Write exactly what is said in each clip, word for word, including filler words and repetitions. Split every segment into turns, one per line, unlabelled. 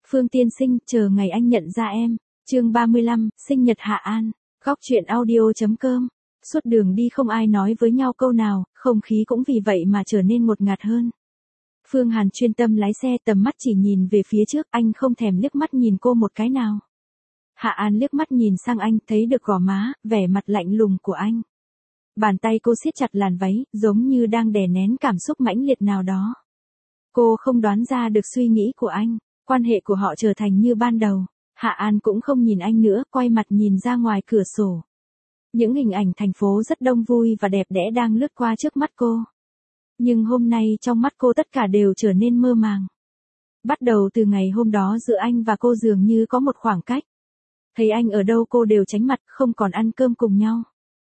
Phương tiên sinh, chờ ngày anh nhận ra em. Chương ba mươi lăm, sinh nhật Hạ An. Góc truyện audio.com. Suốt đường đi không ai nói với nhau câu nào, không khí cũng vì vậy mà trở nên ngột ngạt hơn. Phương Hàn chuyên tâm lái xe, tầm mắt chỉ nhìn về phía trước, anh không thèm liếc mắt nhìn cô một cái nào. Hạ An liếc mắt nhìn sang anh, thấy được gò má, vẻ mặt lạnh lùng của anh. Bàn tay cô siết chặt làn váy, giống như đang đè nén cảm xúc mãnh liệt nào đó. Cô không đoán ra được suy nghĩ của anh, quan hệ của họ trở thành như ban đầu. Hạ An cũng không nhìn anh nữa, quay mặt nhìn ra ngoài cửa sổ. Những hình ảnh thành phố rất đông vui và đẹp đẽ đang lướt qua trước mắt cô. Nhưng hôm nay trong mắt cô tất cả đều trở nên mơ màng. Bắt đầu từ ngày hôm đó giữa anh và cô dường như có một khoảng cách. Thấy anh ở đâu cô đều tránh mặt, không còn ăn cơm cùng nhau.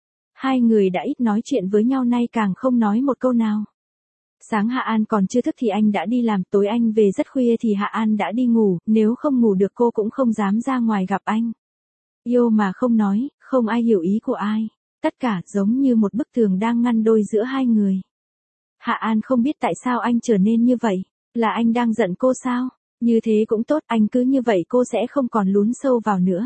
Hai người đã ít nói chuyện với nhau, nay càng không nói một câu nào. Sáng Hạ An còn chưa thức thì anh đã đi làm, tối anh về rất khuya thì Hạ An đã đi ngủ, nếu không ngủ được cô cũng không dám ra ngoài gặp anh. Yêu mà không nói, không ai hiểu ý của ai, tất cả giống như một bức tường đang ngăn đôi giữa hai người. Hạ An không biết tại sao anh trở nên như vậy, là anh đang giận cô sao? Như thế cũng tốt, anh cứ như vậy cô sẽ không còn lún sâu vào nữa.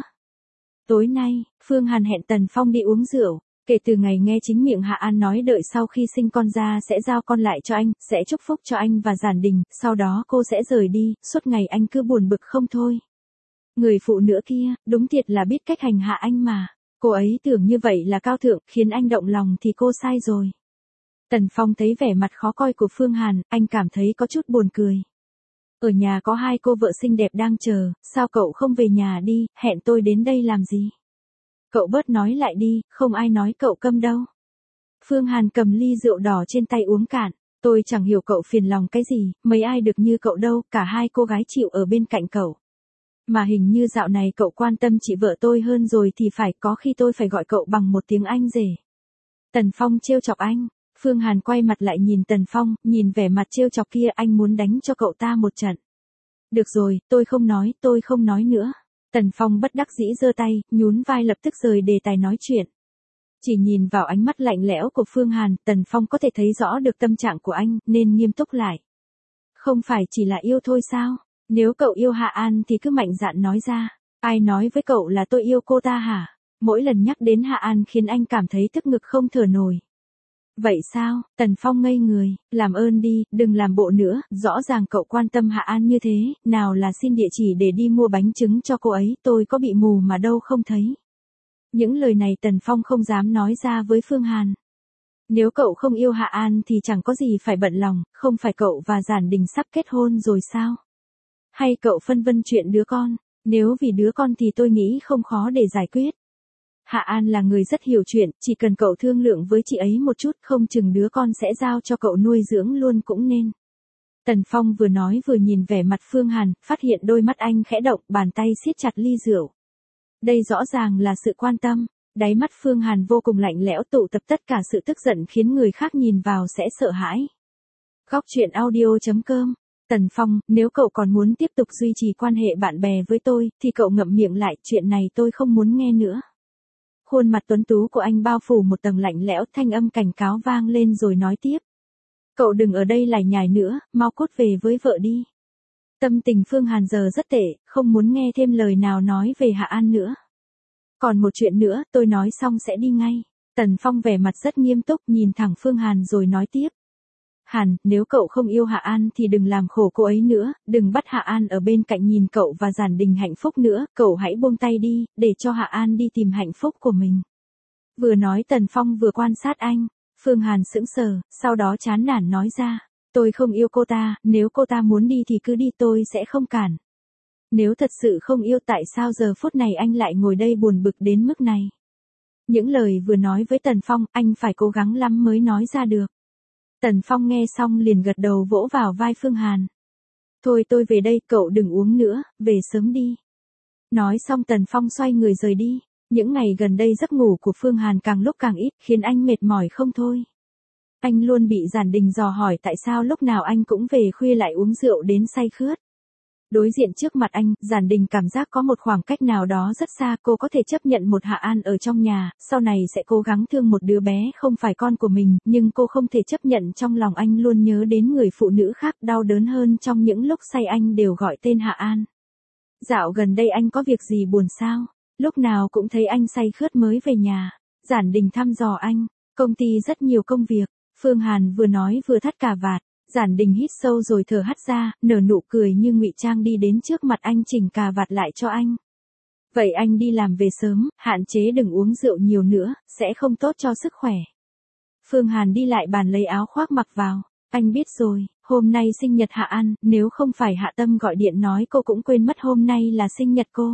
Tối nay, Phương Hàn hẹn Tần Phong đi uống rượu. Kể từ ngày nghe chính miệng Hạ An nói đợi sau khi sinh con ra sẽ giao con lại cho anh, sẽ chúc phúc cho anh và Giản Đình, sau đó cô sẽ rời đi, suốt ngày anh cứ buồn bực không thôi. Người phụ nữ kia, đúng thiệt là biết cách hành hạ anh mà. Cô ấy tưởng như vậy là cao thượng, khiến anh động lòng thì cô sai rồi. Tần Phong thấy vẻ mặt khó coi của Phương Hàn, anh cảm thấy có chút buồn cười. Ở nhà có hai cô vợ xinh đẹp đang chờ, sao cậu không về nhà đi, hẹn tôi đến đây làm gì? Cậu bớt nói lại đi, không ai nói cậu câm đâu. Phương Hàn cầm ly rượu đỏ trên tay uống cạn. Tôi chẳng hiểu cậu phiền lòng cái gì, mấy ai được như cậu đâu, cả hai cô gái chịu ở bên cạnh cậu. Mà hình như dạo này cậu quan tâm chị vợ tôi hơn rồi thì phải, có khi tôi phải gọi cậu bằng một tiếng anh rể. Tần Phong trêu chọc anh. Phương Hàn quay mặt lại nhìn Tần Phong, nhìn vẻ mặt trêu chọc kia, anh muốn đánh cho cậu ta một trận. Được rồi, tôi không nói, tôi không nói nữa. Tần Phong bất đắc dĩ giơ tay, nhún vai lập tức rời đề tài nói chuyện. Chỉ nhìn vào ánh mắt lạnh lẽo của Phương Hàn, Tần Phong có thể thấy rõ được tâm trạng của anh, nên nghiêm túc lại. Không phải chỉ là yêu thôi sao? Nếu cậu yêu Hạ An thì cứ mạnh dạn nói ra. Ai nói với cậu là tôi yêu cô ta hả? Mỗi lần nhắc đến Hạ An khiến anh cảm thấy tức ngực không thở nổi. Vậy sao? Tần Phong ngây người, làm ơn đi, đừng làm bộ nữa, rõ ràng cậu quan tâm Hạ An như thế, nào là xin địa chỉ để đi mua bánh trứng cho cô ấy, tôi có bị mù mà đâu không thấy. Những lời này Tần Phong không dám nói ra với Phương Hàn. Nếu cậu không yêu Hạ An thì chẳng có gì phải bận lòng, không phải cậu và Giản Đình sắp kết hôn rồi sao? Hay cậu phân vân chuyện đứa con, nếu vì đứa con thì tôi nghĩ không khó để giải quyết. Hạ An là người rất hiểu chuyện, chỉ cần cậu thương lượng với chị ấy một chút, không chừng đứa con sẽ giao cho cậu nuôi dưỡng luôn cũng nên. Tần Phong vừa nói vừa nhìn vẻ mặt Phương Hàn, phát hiện đôi mắt anh khẽ động, bàn tay siết chặt ly rượu. Đây rõ ràng là sự quan tâm, đáy mắt Phương Hàn vô cùng lạnh lẽo, tụ tập tất cả sự tức giận khiến người khác nhìn vào sẽ sợ hãi. Góc truyện audio.com. Tần Phong, nếu cậu còn muốn tiếp tục duy trì quan hệ bạn bè với tôi, thì cậu ngậm miệng lại, chuyện này tôi không muốn nghe nữa. Khuôn mặt tuấn tú của anh bao phủ một tầng lạnh lẽo, thanh âm cảnh cáo vang lên rồi nói tiếp. Cậu đừng ở đây lải nhải nữa, mau cút về với vợ đi. Tâm tình Phương Hàn giờ rất tệ, không muốn nghe thêm lời nào nói về Hạ An nữa. Còn một chuyện nữa, tôi nói xong sẽ đi ngay. Tần Phong vẻ mặt rất nghiêm túc, nhìn thẳng Phương Hàn rồi nói tiếp. Hàn, nếu cậu không yêu Hạ An thì đừng làm khổ cô ấy nữa, đừng bắt Hạ An ở bên cạnh nhìn cậu và Giản Đình hạnh phúc nữa, cậu hãy buông tay đi, để cho Hạ An đi tìm hạnh phúc của mình. Vừa nói Tần Phong vừa quan sát anh, Phương Hàn sững sờ, sau đó chán nản nói ra, tôi không yêu cô ta, nếu cô ta muốn đi thì cứ đi, tôi sẽ không cản. Nếu thật sự không yêu tại sao giờ phút này anh lại ngồi đây buồn bực đến mức này. Những lời vừa nói với Tần Phong, anh phải cố gắng lắm mới nói ra được. Tần Phong nghe xong liền gật đầu vỗ vào vai Phương Hàn. Thôi tôi về đây, cậu đừng uống nữa, về sớm đi. Nói xong Tần Phong xoay người rời đi. Những ngày gần đây giấc ngủ của Phương Hàn càng lúc càng ít, khiến anh mệt mỏi không thôi. Anh luôn bị Giản Đình dò hỏi tại sao lúc nào anh cũng về khuya lại uống rượu đến say khướt. Đối diện trước mặt anh, Giản Đình cảm giác có một khoảng cách nào đó rất xa, cô có thể chấp nhận một Hạ An ở trong nhà, sau này sẽ cố gắng thương một đứa bé không phải con của mình, nhưng cô không thể chấp nhận trong lòng anh luôn nhớ đến người phụ nữ khác, đau đớn hơn trong những lúc say anh đều gọi tên Hạ An. Dạo gần đây anh có việc gì buồn sao? Lúc nào cũng thấy anh say khướt mới về nhà. Giản Đình thăm dò anh, công ty rất nhiều công việc. Phương Hàn vừa nói vừa thắt cà vạt. Giản Đình hít sâu rồi thở hắt ra, nở nụ cười như ngụy trang đi đến trước mặt anh chỉnh cà vạt lại cho anh. Vậy anh đi làm về sớm, hạn chế đừng uống rượu nhiều nữa, sẽ không tốt cho sức khỏe. Phương Hàn đi lại bàn lấy áo khoác mặc vào. Anh biết rồi, hôm nay sinh nhật Hạ An, nếu không phải Hạ Tâm gọi điện nói cô cũng quên mất hôm nay là sinh nhật cô.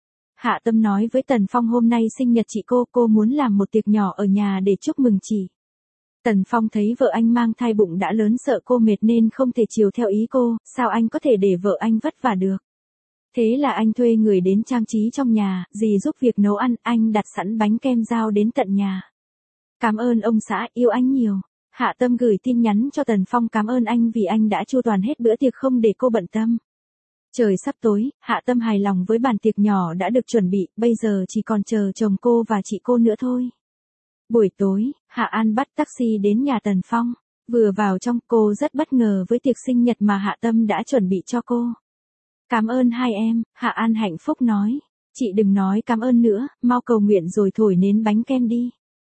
Hạ Tâm nói với Tần Phong hôm nay sinh nhật chị cô, cô muốn làm một tiệc nhỏ ở nhà để chúc mừng chị. Tần Phong thấy vợ anh mang thai bụng đã lớn sợ cô mệt nên không thể chiều theo ý cô, sao anh có thể để vợ anh vất vả được. Thế là anh thuê người đến trang trí trong nhà, dì giúp việc nấu ăn, anh đặt sẵn bánh kem giao đến tận nhà. Cảm ơn ông xã, yêu anh nhiều. Hạ Tâm gửi tin nhắn cho Tần Phong cảm ơn anh vì anh đã chu toàn hết bữa tiệc không để cô bận tâm. Trời sắp tối, Hạ Tâm hài lòng với bàn tiệc nhỏ đã được chuẩn bị, bây giờ chỉ còn chờ chồng cô và chị cô nữa thôi. Buổi tối, Hạ An bắt taxi đến nhà Tần Phong. Vừa vào trong, cô rất bất ngờ với tiệc sinh nhật mà Hạ Tâm đã chuẩn bị cho cô. Cảm ơn hai em, Hạ An hạnh phúc nói. Chị đừng nói cảm ơn nữa, mau cầu nguyện rồi thổi nến bánh kem đi.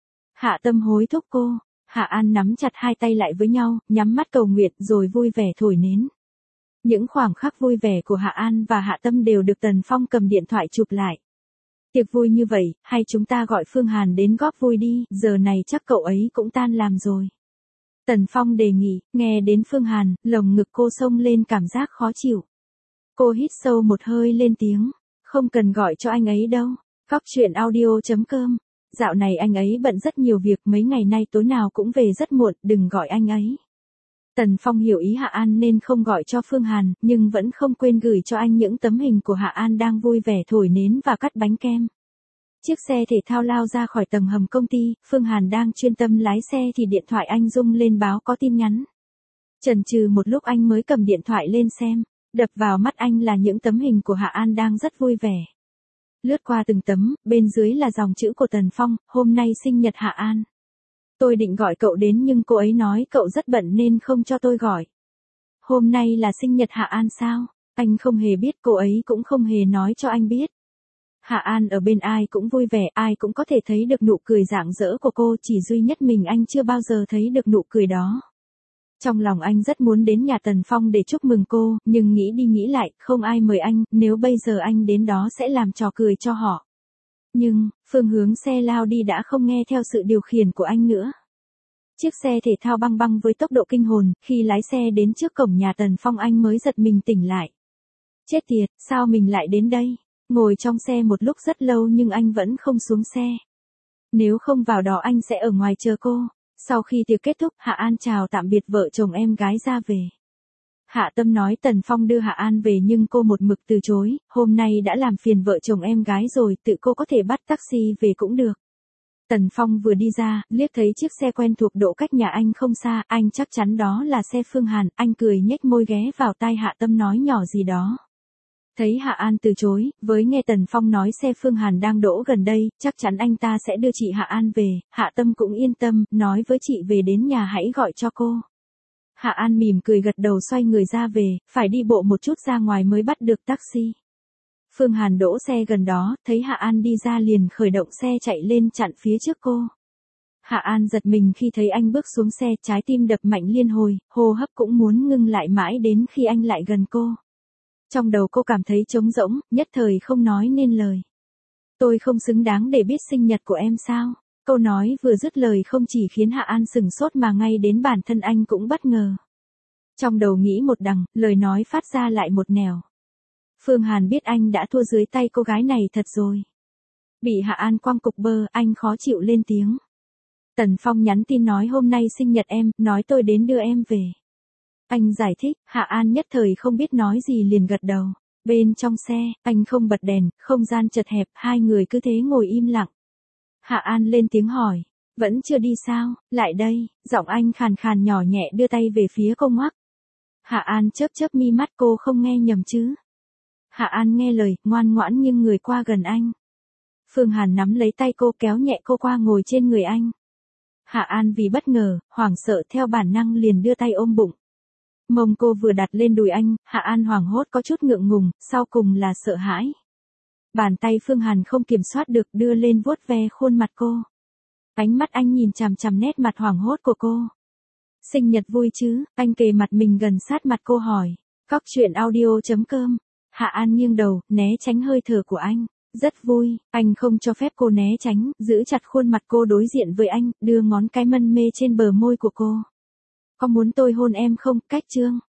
Hạ Tâm hối thúc cô. Hạ An nắm chặt hai tay lại với nhau, nhắm mắt cầu nguyện rồi vui vẻ thổi nến. Những khoảnh khắc vui vẻ của Hạ An và Hạ Tâm đều được Tần Phong cầm điện thoại chụp lại. Tiệc vui như vậy, hay chúng ta gọi Phương Hàn đến góp vui đi, giờ này chắc cậu ấy cũng tan làm rồi. Tần Phong đề nghị, nghe đến Phương Hàn, lồng ngực cô xông lên cảm giác khó chịu. Cô hít sâu một hơi lên tiếng, không cần gọi cho anh ấy đâu. Góc truyện audio chấm com. Dạo này anh ấy bận rất nhiều việc, mấy ngày nay tối nào cũng về rất muộn, đừng gọi anh ấy. Tần Phong hiểu ý Hạ An nên không gọi cho Phương Hàn, nhưng vẫn không quên gửi cho anh những tấm hình của Hạ An đang vui vẻ thổi nến và cắt bánh kem. Chiếc xe thể thao lao ra khỏi tầng hầm công ty, Phương Hàn đang chuyên tâm lái xe thì điện thoại anh rung lên báo có tin nhắn. Chần chừ một lúc anh mới cầm điện thoại lên xem, đập vào mắt anh là những tấm hình của Hạ An đang rất vui vẻ. Lướt qua từng tấm, bên dưới là dòng chữ của Tần Phong, hôm nay sinh nhật Hạ An. Tôi định gọi cậu đến nhưng cô ấy nói cậu rất bận nên không cho tôi gọi. Hôm nay là sinh nhật Hạ An sao? Anh không hề biết, cô ấy cũng không hề nói cho anh biết. Hạ An ở bên ai cũng vui vẻ, ai cũng có thể thấy được nụ cười rạng rỡ của cô, chỉ duy nhất mình anh chưa bao giờ thấy được nụ cười đó. Trong lòng anh rất muốn đến nhà Tần Phong để chúc mừng cô, nhưng nghĩ đi nghĩ lại, không ai mời anh, nếu bây giờ anh đến đó sẽ làm trò cười cho họ. Nhưng, phương hướng xe lao đi đã không nghe theo sự điều khiển của anh nữa. Chiếc xe thể thao băng băng với tốc độ kinh hồn, khi lái xe đến trước cổng nhà Tần Phong anh mới giật mình tỉnh lại. Chết tiệt, sao mình lại đến đây? Ngồi trong xe một lúc rất lâu nhưng anh vẫn không xuống xe. Nếu không vào đó anh sẽ ở ngoài chờ cô. Sau khi tiệc kết thúc, Hạ An chào tạm biệt vợ chồng em gái ra về. Hạ Tâm nói Tần Phong đưa Hạ An về nhưng cô một mực từ chối, hôm nay đã làm phiền vợ chồng em gái rồi, tự cô có thể bắt taxi về cũng được. Tần Phong vừa đi ra, liếc thấy chiếc xe quen thuộc đỗ cách nhà anh không xa, anh chắc chắn đó là xe Phương Hàn, anh cười nhếch môi ghé vào tai Hạ Tâm nói nhỏ gì đó. Thấy Hạ An từ chối, với nghe Tần Phong nói xe Phương Hàn đang đỗ gần đây, chắc chắn anh ta sẽ đưa chị Hạ An về, Hạ Tâm cũng yên tâm, nói với chị về đến nhà hãy gọi cho cô. Hạ An mỉm cười gật đầu xoay người ra về, phải đi bộ một chút ra ngoài mới bắt được taxi. Phương Hàn đỗ xe gần đó, thấy Hạ An đi ra liền khởi động xe chạy lên chặn phía trước cô. Hạ An giật mình khi thấy anh bước xuống xe, trái tim đập mạnh liên hồi, hô hấp cũng muốn ngưng lại mãi đến khi anh lại gần cô. Trong đầu cô cảm thấy trống rỗng, nhất thời không nói nên lời. Tôi không xứng đáng để biết sinh nhật của em sao? Câu nói vừa dứt lời không chỉ khiến Hạ An sừng sốt mà ngay đến bản thân anh cũng bất ngờ. Trong đầu nghĩ một đằng, lời nói phát ra lại một nẻo. Phương Hàn biết anh đã thua dưới tay cô gái này thật rồi. Bị Hạ An quăng cục bơ, anh khó chịu lên tiếng. Tần Phong nhắn tin nói hôm nay sinh nhật em, nói tôi đến đưa em về. Anh giải thích, Hạ An nhất thời không biết nói gì liền gật đầu. Bên trong xe, anh không bật đèn, không gian chật hẹp, hai người cứ thế ngồi im lặng. Hạ An lên tiếng hỏi, vẫn chưa đi sao, lại đây, giọng anh khàn khàn nhỏ nhẹ đưa tay về phía cô ngoắc. Hạ An chớp chớp mi mắt, cô không nghe nhầm chứ. Hạ An nghe lời, ngoan ngoãn nghiêng người qua gần anh. Phương Hàn nắm lấy tay cô kéo nhẹ cô qua ngồi trên người anh. Hạ An vì bất ngờ, hoảng sợ theo bản năng liền đưa tay ôm bụng. Mông cô vừa đặt lên đùi anh, Hạ An hoảng hốt có chút ngượng ngùng, sau cùng là sợ hãi. Bàn tay Phương Hàn không kiểm soát được đưa lên vuốt ve khuôn mặt cô. Ánh mắt anh nhìn chằm chằm nét mặt hoảng hốt của cô. Sinh nhật vui chứ, anh kề mặt mình gần sát mặt cô hỏi. Cóc truyện audio chấm com. Hạ An nghiêng đầu, né tránh hơi thở của anh. Rất vui, anh không cho phép cô né tránh, giữ chặt khuôn mặt cô đối diện với anh, đưa ngón cái mân mê trên bờ môi của cô. Có muốn tôi hôn em không, cách chương.